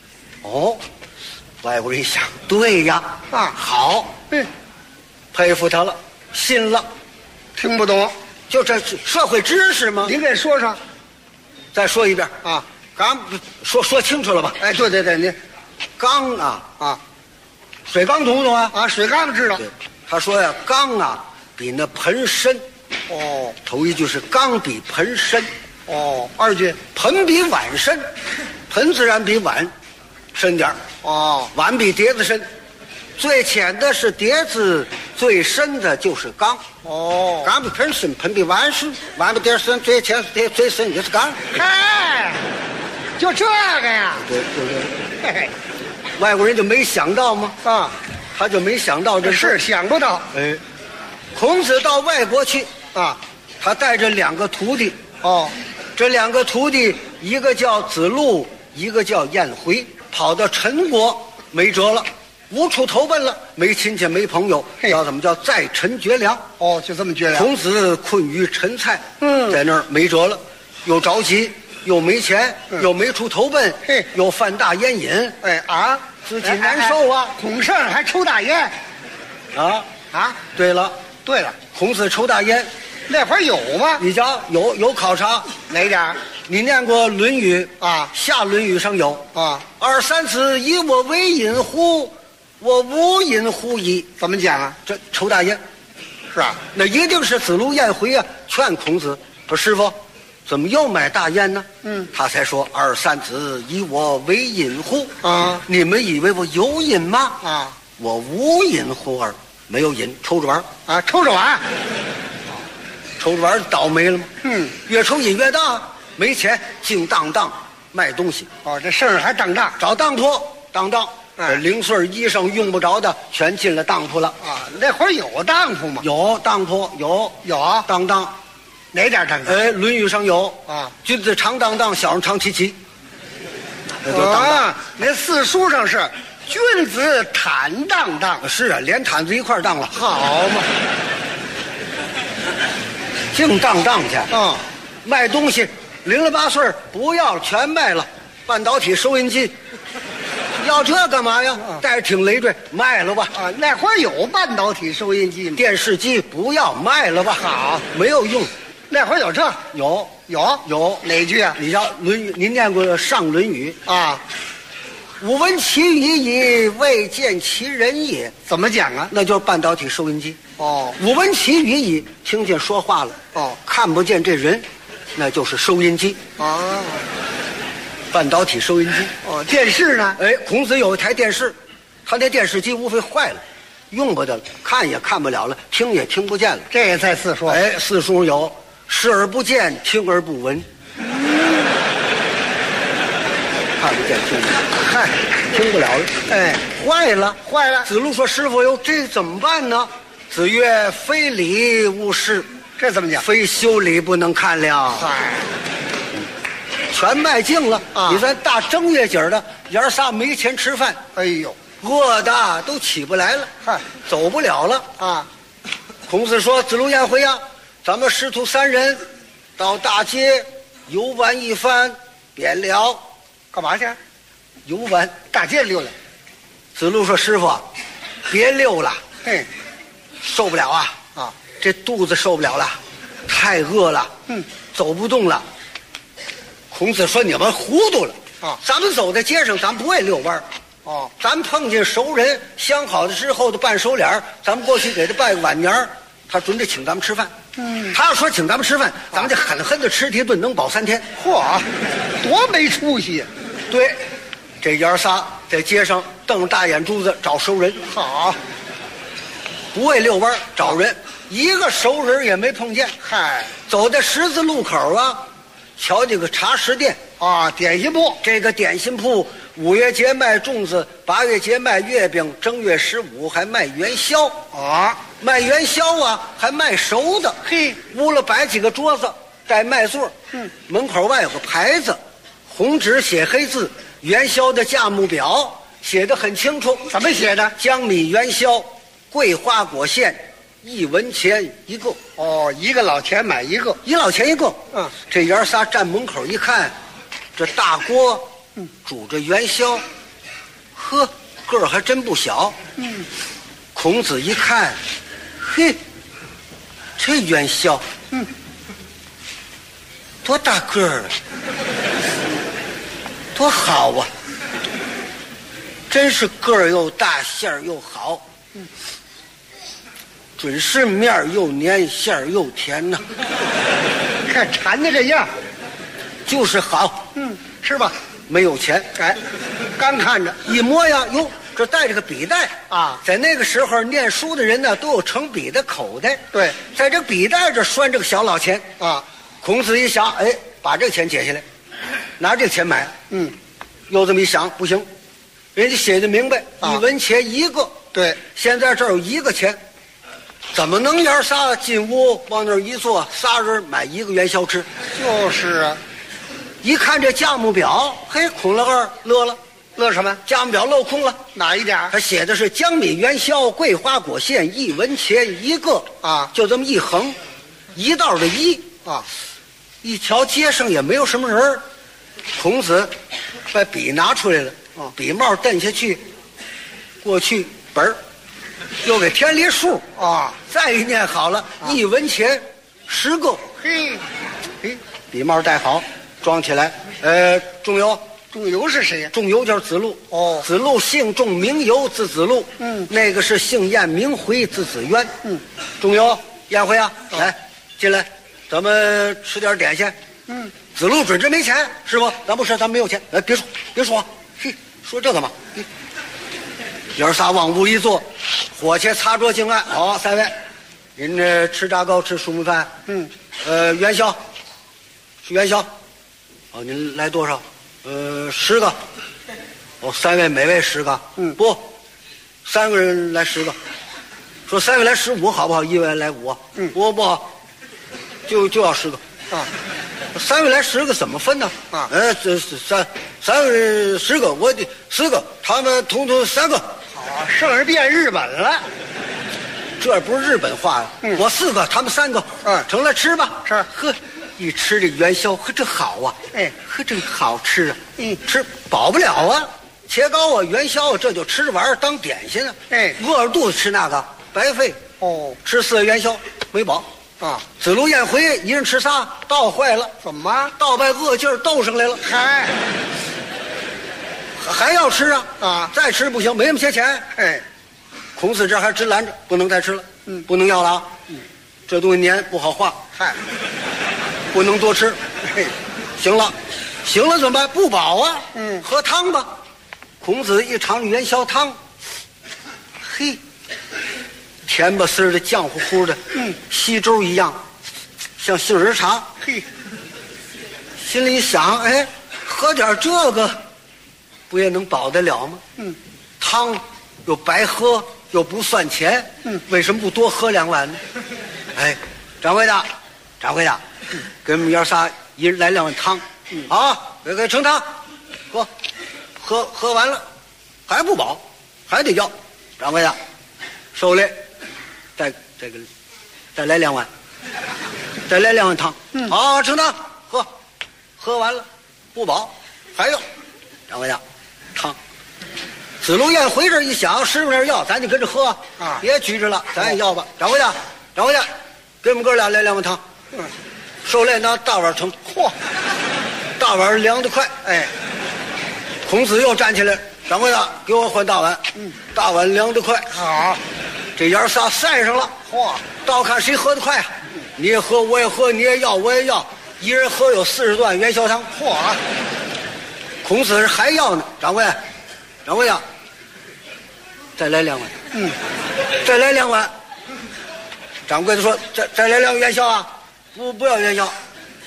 S14: 外国人想，对呀，好，佩服他了，信了。
S12: 听不懂，
S14: 就这社会知识吗？
S12: 您给说说，
S14: 再说一遍啊！刚说清楚了吧？
S12: 哎，对，您
S14: 缸啊，水缸懂不懂啊？
S12: 水缸知道。
S14: 他说呀，缸啊比那盆深。头一句是缸比盆深。二句盆比碗深，盆自然比碗深点碗比碟子深，最浅的是碟子，最深的就是缸。缸比盆深，盆比碗深，碗比碟深，最浅是碟，最深就是缸。
S12: 哎，就这个呀？
S14: 对。外国人就没想到吗？他就没想到这
S12: 是想不到。
S14: 孔子到外国去他带着2个徒弟。这2个徒弟，一个叫子路，一个叫颜回，跑到陈国没辙了，无处投奔了，没亲戚没朋友，叫怎么叫在陈绝粮。
S12: 就这么绝粮。
S14: 孔子困于陈蔡，在那儿没辙了，又着急，又没钱，又没处投奔，又犯大烟瘾。自己难受啊。
S12: 孔圣还抽大烟。对了，
S14: 孔子抽大烟。
S12: 那会儿有吗？
S14: 你瞧，有考察。
S12: 哪点？
S14: 你念过《论语》下《论语》上有二三子以我为饮乎？我无饮乎矣。
S12: 怎么讲啊？
S14: 这抽大烟，
S12: 是吧？
S14: 那一定是子路颜回劝孔子说：“师傅，怎么又买大烟呢？”他才说：“二三子以我为饮乎？你们以为我有瘾吗？我无瘾乎而没有瘾，抽着玩
S12: 抽着玩。
S14: 抽着玩倒霉了吗？越抽瘾越大。 没钱净当当卖东西。
S12: 哦，这事儿还当当，
S14: 找当铺当当。零碎衣裳用不着的全进了当铺了
S12: 啊！那会儿有当铺吗？
S14: 有当铺，有啊，当当，
S12: 哪点当当？
S14: 《论语》上有
S12: 啊，
S14: 君子常当当，小人常戚戚。
S12: 啊，那四书上是君子坦当当。
S14: 是啊，连毯子一块当了。
S12: 好嘛，
S14: 净当当去。
S12: 啊，
S14: 卖东西，0了8岁不要了，全卖了。半导体收音机。要这干嘛呀？带着挺累赘，卖了吧。
S12: 啊，那会儿有半导体收音机吗？
S14: 电视机不要，卖了吧。
S12: 好，
S14: 没有用。
S12: 那会儿有这？
S14: 有
S12: 哪句啊？
S14: 你叫《论语》，您念过《上论语》
S12: 啊？
S14: 吾闻其语矣，未见其人也。
S12: 怎么讲啊？
S14: 那就是半导体收音机。
S12: 哦，
S14: 吾闻其语矣，听见说话了。
S12: 哦，
S14: 看不见这人，那就是收音机。
S12: 哦。
S14: 半导体收音机。
S12: 哦，电视呢？
S14: 孔子有一台电视，他那电视机无非坏了，用不得了，看也看不了了，听也听不见了。
S12: 这也在四书。
S14: 四书有视而不见，听而不闻。看不见，听不见，嗨，听不了了。坏了。子路说：“师傅哟，这怎么办呢？”子曰：“非礼勿视。”
S12: 这怎么讲？
S14: 非修理不能看了。
S12: 嗨。
S14: 全卖净了
S12: 啊！
S14: 你咱大正月节的，爷儿仨没钱吃饭，
S12: 哎呦，
S14: 饿的都起不来了，
S12: 嗨，
S14: 走不了了
S12: 啊！
S14: 孔子说：“子路、颜回呀，咱们师徒3人到大街游玩一番，便了。
S12: 干嘛去？
S14: 游玩，
S12: 大街溜达。”
S14: 子路说：“师傅，别溜了，
S12: 嘿，
S14: 受不了啊！
S12: 啊，
S14: 这肚子受不了了，太饿了，走不动了。”孔子说：“你们糊涂了
S12: 啊！
S14: 咱们走在街上，咱不会遛弯儿。
S12: 哦，
S14: 咱碰见熟人，相好的之后的办熟脸，咱们过去给他拜个晚年，他准得请咱们吃饭。他要说请咱们吃饭，咱们就狠狠的吃一顿，能饱3天。
S12: 嚯，多没出息！
S14: 对，这爷儿仨在街上瞪着大眼珠子找熟人。
S12: 好，
S14: 不会遛弯儿找人，一个熟人也没碰见。
S12: 嗨，
S14: 走在十字路口啊。”瞧这个茶食店
S12: 啊，点心铺。
S14: 这个点心铺，5月节卖粽子，8月节卖月饼，正月15还卖元宵
S12: 啊，
S14: 卖元宵啊，还卖熟的。
S12: 嘿，
S14: 屋了摆几个桌子，带麦座。门口外有个牌子，红纸写黑字，元宵的价目表写得很清楚。
S12: 怎么写的？
S14: 江米元宵，桂花果馅。1文钱一个。
S12: 哦，1个老钱买1个
S14: ，1老钱一个。这爷儿仨站门口一看，这大锅，煮着元宵，呵，个儿还真不小。孔子一看，嘿，这元宵，多大个儿啊，多好啊，真是个儿又大，馅儿又好。准是面儿又黏，馅儿又甜呐！
S12: 看馋的这样，
S14: 就是好。
S12: 吃吧。
S14: 没有钱，刚看着一摸呀，哟，这带着个笔袋
S12: 啊！
S14: 在那个时候念书的人呢，都有盛笔的口袋。
S12: 对，
S14: 在这笔袋这拴着个小老钱
S12: 啊。
S14: 孔子一想，把这个钱解下来，拿这个钱买。又这么一想，不行，人家写的明白，1文钱1个。
S12: 对，
S14: 现在这儿有1个钱。怎么能爷儿仨进屋往那儿一坐，3人买1个元宵吃？
S12: 就是啊，
S14: 一看这价目表，嘿，孔老二乐了，
S12: 乐什么？
S14: 价目表镂空了，
S12: 哪一点？
S14: 他写的是江米元宵、桂花果馅1文钱1个
S12: 啊，
S14: 就这么一横，一道的1
S12: 啊。
S14: 一瞧街上也没有什么人，孔子把笔拿出来了，笔帽蹬下去，过去本儿。又给添了一数
S12: 啊！
S14: 再一念好了，1文钱10个。
S12: 嘿，
S14: 笔帽戴好，装起来。仲由，
S12: 仲由是谁呀？
S14: 仲由就是子路。
S12: 哦，
S14: 子路姓仲，名由，字子路。那个是姓晏，名回，字子渊。仲由，晏回啊，来进来，咱们吃点点心。子路准是没钱，师傅，咱不吃，咱没有钱。别说，嘿，说这干嘛？爷儿仨往屋一坐，伙计擦桌敬案。好，3位，您这吃炸糕，吃熟米饭。元宵，是元宵， 哦，您来多少？10个。哦，3位每位10个。不，3个人来10个。说3位来15好不好？1位来5。不好，就要10个。3位来10个怎么分呢？这三位10个，我的4个，他们统统3个。
S12: 好，剩下变日本了。
S14: 这不是日本话呀！我4个，他们3个。成了，吃吧。
S12: 吃。
S14: 呵，一吃这元宵，呵，这好啊！呵，这好吃啊！吃饱不了啊！切糕啊，元宵啊，这就吃着玩意儿当点心啊！饿着肚子吃那个白费。吃4个元宵没饱。子路宴回，一人吃仨，倒坏了。
S12: 怎么？
S14: 倒把恶劲儿斗上来了。还要吃啊！再吃不行，没那么些钱。孔子这还直拦着，不能再吃了。不能要了啊！这东西黏不好化。不能多吃。行了怎么办？不饱啊。喝汤吧。孔子一尝元宵汤，嘿，甜吧丝的，酱乎乎的，稀粥一样，像杏仁茶。嘿，心里想，喝点这个，不也能饱得了吗？汤又白喝，又不算钱，为什么不多喝2碗呢？掌柜的，给我们爷仨一人来2碗汤。给盛汤，喝完了，还不饱，还得要。掌柜的，受累，再来2碗，再来2碗汤。盛汤，喝完了，不饱，还要。掌柜的，汤。子路宴回这一想，师傅那要，咱就跟着喝别拘着了，咱也要吧。掌柜的，给我们哥俩来2碗汤。受累拿大碗盛。大碗凉得快。孔子又站起来，掌柜的，给我换大碗。大碗凉得快。好，这爷仨赛上了。倒看谁喝得快啊！你也喝，我也喝，你也要，我也要，一人喝有40多碗元宵汤。孔子还要呢。掌柜的，再来2碗。再来2碗。掌柜的说：“再来2个元宵啊！不要元宵，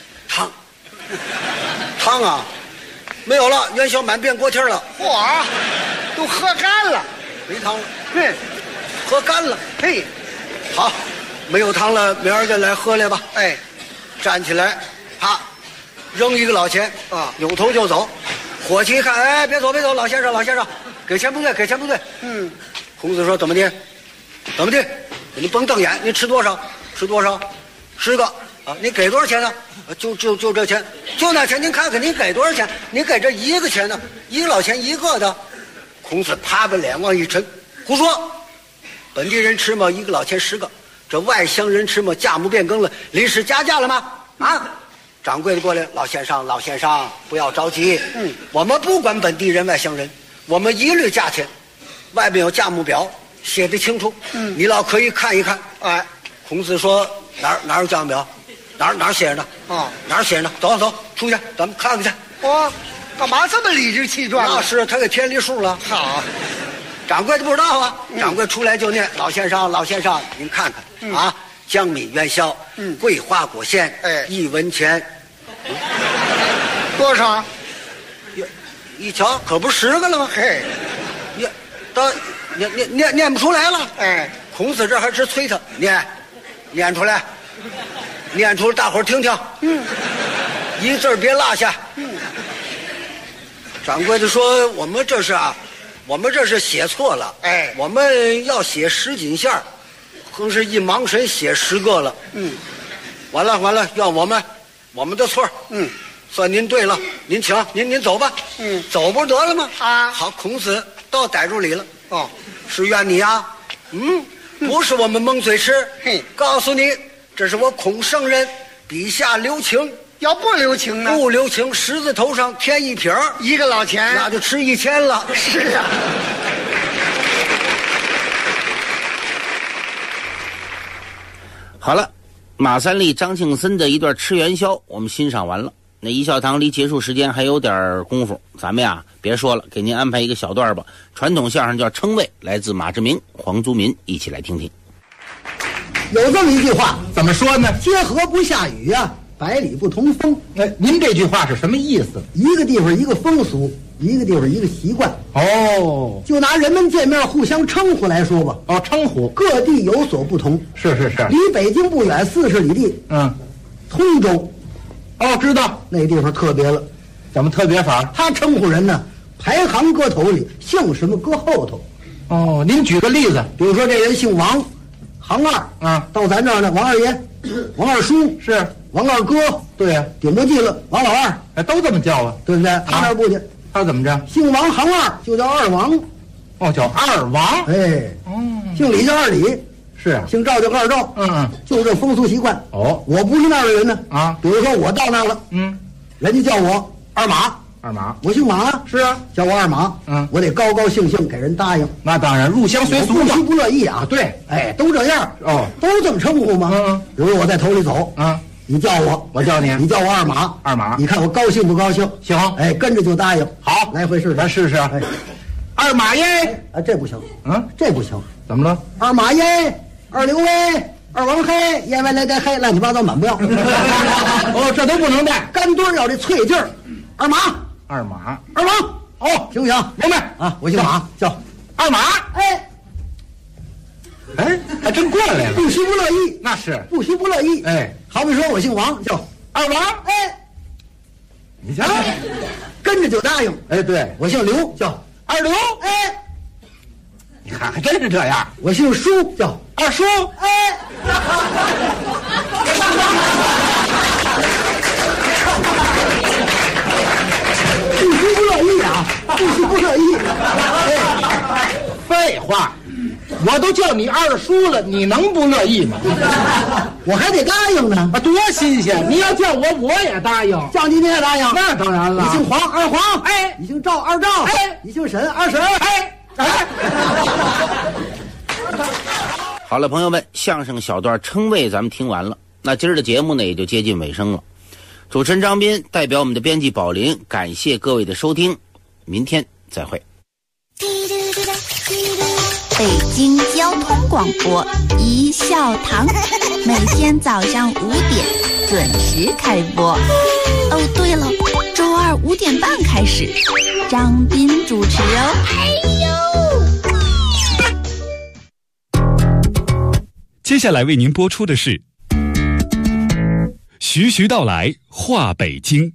S14: 汤啊，没有了，元宵满遍锅贴了。
S12: 都喝干了，
S14: 没汤了。喝干了。好，没有汤了，明儿个来喝来吧。站起来，啪，扔1个老钱扭头就走。伙计一看，别走，老先生，给钱不对。孔子说：“怎么的？你甭瞪眼，你吃多少？10个啊！你给多少钱呢？就这钱，就那钱。您看看，您给多少钱？您给这1个钱呢？1个老钱1个的。”孔子啪把脸往一沉，胡说！本地人吃嘛，1个老钱10个，这外乡人吃嘛，价目变更了，临时加价了吗？掌柜的过来，老先生，不要着急。我们不管本地人、外乡人，我们一律价钱，外面有价目表，写得清楚。你老可以看一看。孔子说哪有价目表？哪写着呢？哪写着呢？走，出去，咱们看看去。
S12: 干嘛这么理直气壮？
S14: 那是他给偏离数了。
S12: 好，
S14: 掌柜的不知道啊。掌柜出来就念：“老先生，您看看江米元宵，桂花果馅，1文钱。
S12: 多少？
S14: 一瞧，可不是10个了吗？念不出来了。孔子这还直催他念出来，大伙儿听听。一字别落下。掌柜的说：“我们这是写错了。我们要写10锦线，横是一盲神写10个了。完了，要我们的错。算您对了，您请，您走吧。走不得了吗？好，孔子倒逮住理了。是怨你啊？不是我们蒙嘴吃。告诉你，这是我孔圣人笔下留情。
S12: 要不留情呢？
S14: 不留情，十字头上添一撇
S12: ，1个老钱，
S14: 那就吃1000了。
S12: 是啊。
S10: 好了，马三立、张庆森的一段吃元宵，我们欣赏完了。那一笑堂离结束时间还有点功夫，咱们呀别说了，给您安排一个小段吧。传统相声叫称谓，来自马志明、黄宗民，一起来听听。
S15: 有这么一句话，怎么说呢？天河不下雨啊， 百里不同风。
S16: 哎，您这句话是什么意思？
S15: 一个地方一个风俗，一个地方一个习惯。
S16: 哦，
S15: 就拿人们见面互相称呼来说吧。
S16: 哦，称呼
S15: 各地有所不同。
S16: 是是是。
S15: 离北京不远40里地，通州。
S16: 哦，知道
S15: 那地方特别了。
S16: 怎么特别法？
S15: 他称呼人呢，排行搁头里，姓什么搁后头。
S16: 哦，您举个例子，
S15: 比如说这人姓王，行二
S16: 啊，
S15: 到咱这儿呢，王二爷、王二叔
S16: 是
S15: 王二哥，
S16: 对呀，
S15: 顶不记了，王老二，
S16: 哎，都这么叫啊，
S15: 对不对？他那儿不去，
S16: 他怎么着？
S15: 姓王行二就叫二王，
S16: 哦，叫二王，
S15: 哎，姓李叫二李，
S16: 是啊，
S15: 姓赵叫二赵，就这风俗习惯。
S16: 哦，
S15: 我不是那儿的人呢，
S16: 啊，
S15: 比如说我到那儿了，人家叫我二马。
S16: 二马，
S15: 我姓马，
S16: 是啊，
S15: 叫我二马，我得高高兴兴给人答应。
S16: 那当然，入乡随俗嘛，
S15: 不虚不乐意啊。
S16: 对，
S15: 哎，都这样
S16: 哦，
S15: 都这么称呼吗？比如我在头里走，你叫我，
S16: 我叫你，
S15: 你叫我二马，
S16: 二马，
S15: 你看我高兴不高兴？
S16: 行，
S15: 哎，跟着就答应。
S16: 好，
S15: 来回试试，
S16: 咱试试。哎，二马耶，
S15: 啊，这不行，这不行，
S16: 怎么了？
S15: 二马耶，二刘威。二王黑，烟歪来带黑，乱七八糟满不要。
S16: 哦，这都不能带，
S15: 干墩要这脆劲儿。二马，
S16: 二马，
S15: 二王，哦，行不行？
S16: 明白
S15: 啊，我姓马，叫
S16: 二马。哎，还真过来了，
S15: 不虚不乐意，
S16: 那是
S15: 不虚不乐意。
S16: 哎，
S15: 好比说我姓王，叫
S16: 二王。
S15: 哎，
S16: 你瞧，
S15: 跟着就答应。
S16: 哎，对，
S15: 我姓刘，叫
S16: 二刘。
S15: 哎。
S16: 你看，还真是这样。
S15: 我姓舒，叫
S16: 二叔。
S15: 哎，不虚不乐意啊，不虚不乐意。
S16: 哎，废话，我都叫你二叔了，你能不乐意吗？
S15: 我还得答应呢。
S16: 啊，多新鲜！你要叫我，我也答应。
S15: 叫你也答应？
S16: 那当然了。
S15: 你姓黄，二黄。
S16: 哎，
S15: 你姓赵，二赵。
S16: 哎，
S15: 你姓沈，二沈。
S16: 哎。
S10: 好了，朋友们，相声小段称谓咱们听完了，那今儿的节目呢也就接近尾声了。主持人张斌代表我们的编辑宝林，感谢各位的收听，明天再会。
S5: 北京交通广播一笑堂，每天早上5点准时开播。哦，对了，周二5点半开始，张斌主持哦。
S17: 接下来为您播出的是徐徐道来话北京。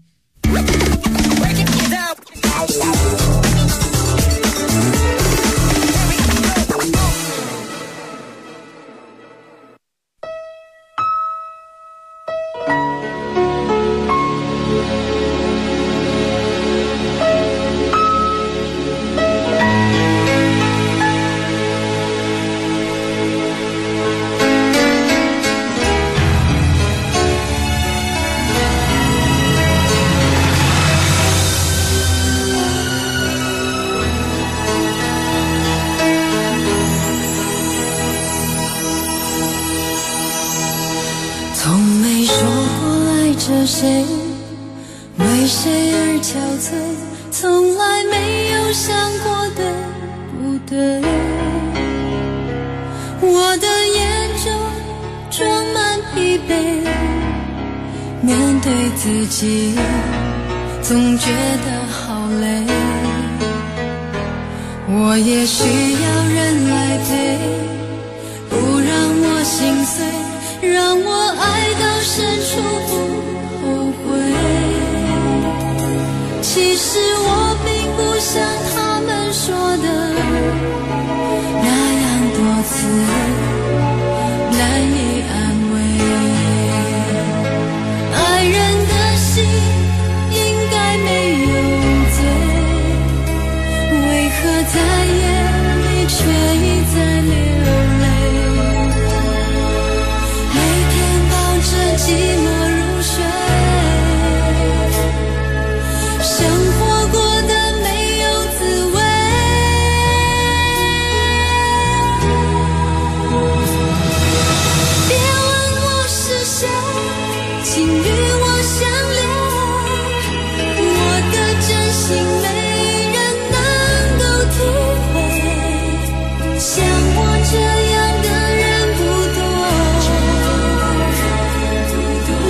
S18: 谁为谁而憔悴，从来没有想过的不对。我的眼中装满疲惫，面对自己总觉得好累。我也需要人来陪，不让我心碎，让我爱到深处不后悔。其实我并不像他们说的那样多次难以安慰。爱人的心应该没有罪，为何在眼里却一再流泪？每天抱着寂寞入睡，生活过得没有滋味。别问我是谁，请与我相恋，我的真心没人能够体会，像我这样的人不多。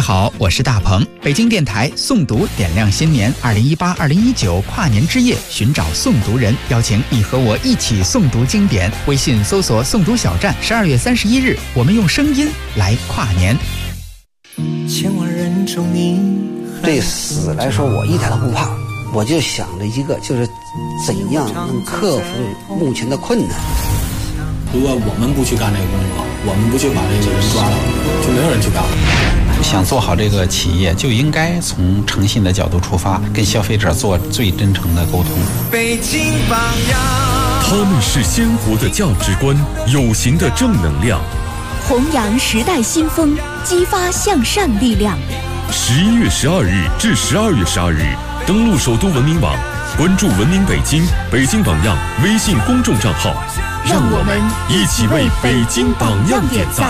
S19: 好，我是大鹏。北京电台诵读点亮新年2018-2019跨年之夜，寻找诵读人，邀请你和我一起诵读经典。微信搜索诵读小站，12月31日，我们用声音来跨年。
S14: 千万人中你对死来说，我一点都不怕，我就想着一个，就是怎样能克服目前的困难。
S20: 如果我们不去干这个工作，我们不去把这个人抓到，就没有人去干了。
S21: 想做好这个企业，就应该从诚信的角度出发，跟消费者做最真诚的沟通。
S22: 北京榜样，
S2: 他们是鲜活的价值观，有形的正能量，
S1: 弘扬时代新风，激发向善力量。
S2: 11月12日至12月12日，登录首都文明网，关注文明北京、北京榜样微信公众账号，让我们一起为北京榜样点赞。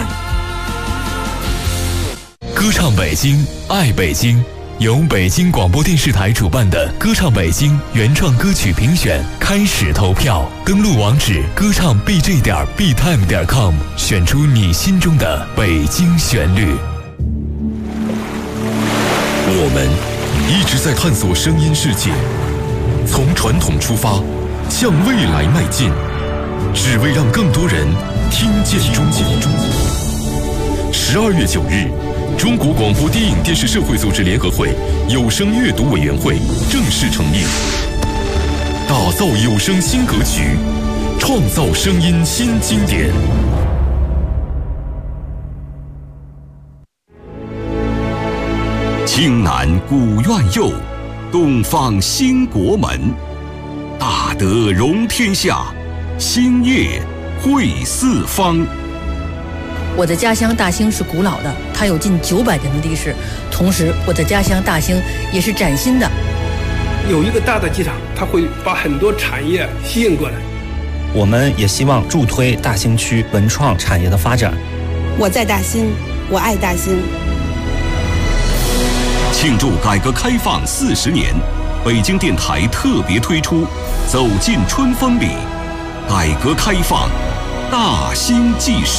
S3: 歌唱北京，爱北京，由北京广播电视台主办的歌唱北京原创歌曲评选开始投票，登录网址歌唱 bj.btime.com， 选出你心中的北京旋律。
S2: 我们一直在探索声音世界，从传统出发，向未来迈进，只为让更多人听见中国。12月9日，中国广播电影电视社会组织联合会有声阅读委员会正式成立，打造有声新格局，创造声音新经典。
S23: 青南古院右，东方兴国门。大德容天下，兴业惠四方。
S4: 我的家乡大兴是古老的，它有近900年的历史。同时，我的家乡大兴也是崭新的。
S24: 有一个大的机场，它会把很多产业吸引过来。
S25: 我们也希望助推大兴区文创产业的发展。
S26: 我在大兴，我爱大兴。
S23: 庆祝改革开放40年，北京电台特别推出《走进春风里》，改革开放大兴记事。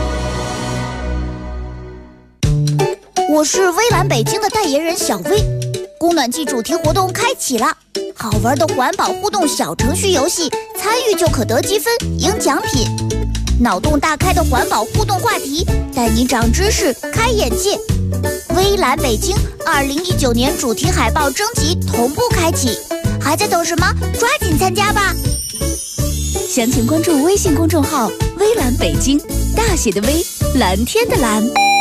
S5: 我是微蓝北京的代言人小薇，供暖季主题活动开启了，好玩的环保互动小程序游戏，参与就可得积分赢奖品。脑洞大开的环保互动话题，带你长知识开眼界。微蓝北京2019年主题海报征集同步开启，还在等什么？抓紧参加吧！
S1: 详情关注微信公众号微蓝北京，大写的微，蓝天的蓝。